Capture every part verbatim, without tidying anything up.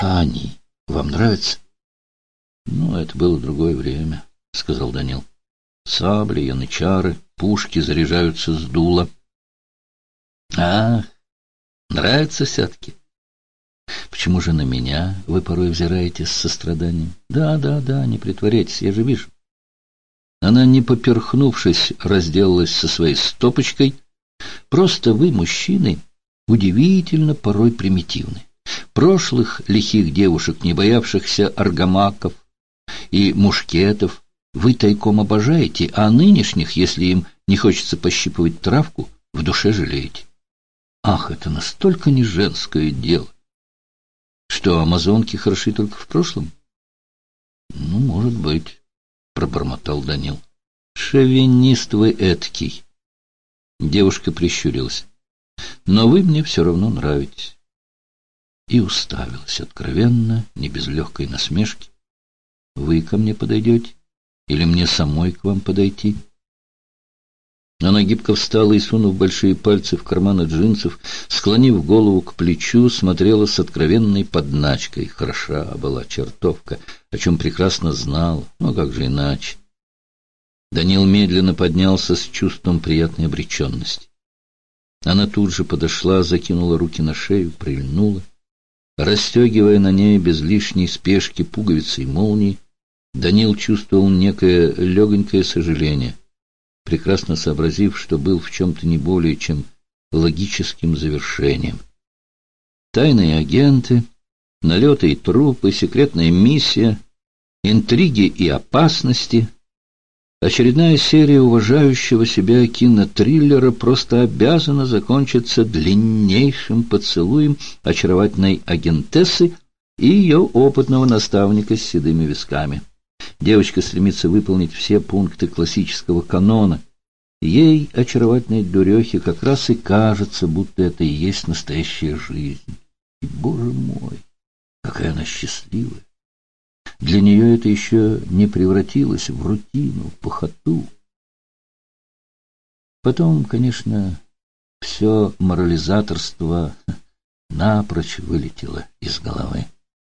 А они вам нравятся? Ну, это было другое время, — сказал Данил. Сабли, янычары, пушки заряжаются с дула. Ах, нравится все-таки. Почему же на меня вы порой взираете с состраданием? Да, да, да, не притворяйтесь, я же вижу. Она, не поперхнувшись, разделалась со своей стопочкой. Просто вы, мужчины, удивительно порой примитивны. Прошлых лихих девушек, не боявшихся аргамаков и мушкетов, вы тайком обожаете, а нынешних, если им не хочется пощипывать травку, в душе жалеете. Ах, это настолько не женское дело. Что, амазонки хороши только в прошлом? Ну, может быть, пробормотал Данил. Шовинист вы эткий. Девушка прищурилась. Но вы мне все равно нравитесь. И уставилась откровенно, не без легкой насмешки. Вы ко мне подойдете? Или мне самой к вам подойти? Она гибко встала и, сунув большие пальцы в карманы джинсов, склонив голову к плечу, смотрела с откровенной подначкой. Хороша была чертовка, о чем прекрасно знала, но как же иначе. Данил медленно поднялся с чувством приятной обреченности. Она тут же подошла, закинула руки на шею, прильнула. Расстегивая на ней без лишней спешки пуговицы и молнии, Данил чувствовал некое легонькое сожаление, прекрасно сообразив, что был в чем-то не более чем логическим завершением. Тайные агенты, налеты и трупы, секретная миссия, интриги и опасности. Очередная серия уважающего себя кинотриллера просто обязана закончиться длиннейшим поцелуем очаровательной агентессы и ее опытного наставника с седыми висками. Девочка стремится выполнить все пункты классического канона. Ей, очаровательной дурехе, как раз и кажется, будто это и есть настоящая жизнь. И, боже мой, какая она счастливая! Для нее это еще не превратилось в рутину, в похоту. Потом, конечно, все морализаторство напрочь вылетело из головы.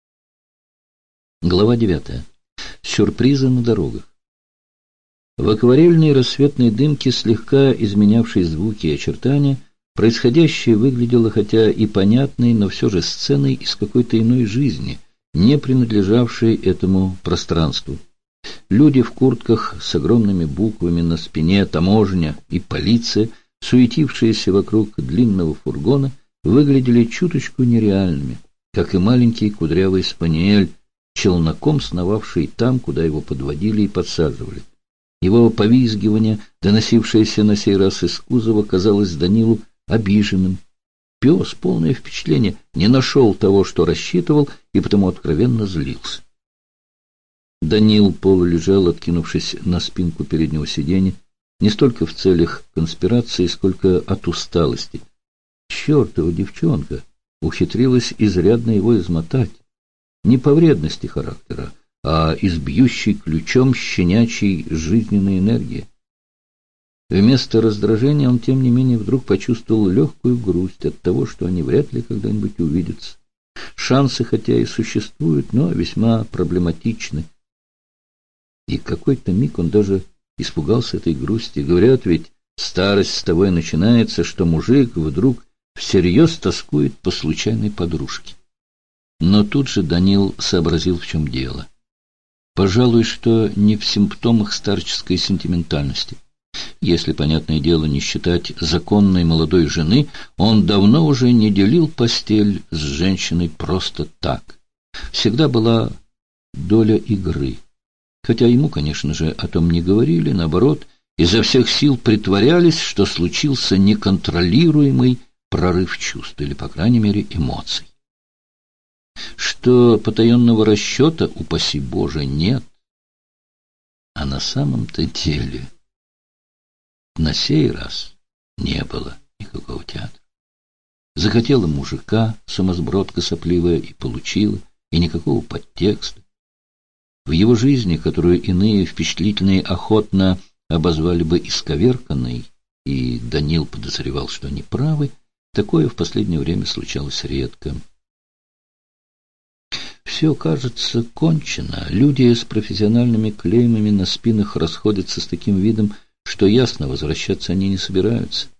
Глава девятая. Сюрпризы на дорогах. В акварельной рассветной дымке, слегка изменявшей звуки и очертания, происходящее выглядело хотя и понятной, но все же сценой из какой-то иной жизни, не принадлежавшей этому пространству. Люди в куртках с огромными буквами на спине, таможня и полиция, суетившиеся вокруг длинного фургона, выглядели чуточку нереальными, как и маленький кудрявый спаниель, челноком сновавший там, куда его подводили и подсаживали. Его повизгивание, доносившееся на сей раз из кузова, казалось Данилу обиженным. Пес, полное впечатление, не нашел того, что рассчитывал, и потому откровенно злился. Данил полулежал, откинувшись на спинку переднего сиденья, не столько в целях конспирации, сколько от усталости. Чертова девчонка ухитрилась изрядно его измотать. Не по вредности характера, а из бьющей ключом щенячьей жизненной энергии. Вместо раздражения он, тем не менее, вдруг почувствовал легкую грусть от того, что они вряд ли когда-нибудь увидятся. Шансы, хотя и существуют, но весьма проблематичны. И какой-то миг он даже испугался этой грусти. Говорят, ведь старость с того и начинается, что мужик вдруг всерьез тоскует по случайной подружке. Но тут же Данил сообразил, в чем дело. Пожалуй, что не в симптомах старческой сентиментальности. Если, понятное дело, не считать законной молодой жены, он давно уже не делил постель с женщиной просто так. Всегда была доля игры. Хотя ему, конечно же, о том не говорили, наоборот, изо всех сил притворялись, что случился неконтролируемый прорыв чувств, или, по крайней мере, эмоций. Что потаенного расчета, упаси Боже, нет. А на самом-то деле на сей раз не было никакого театра. Захотела мужика, сумасбродка сопливая, и получила, и никакого подтекста. В его жизни, которую иные впечатлительные охотно обозвали бы исковерканной, и Данил подозревал, что они правы, такое в последнее время случалось редко. все, кажется, кончено. Люди с профессиональными клеймами на спинах расходятся с таким видом, что ясно, возвращаться они не собираются.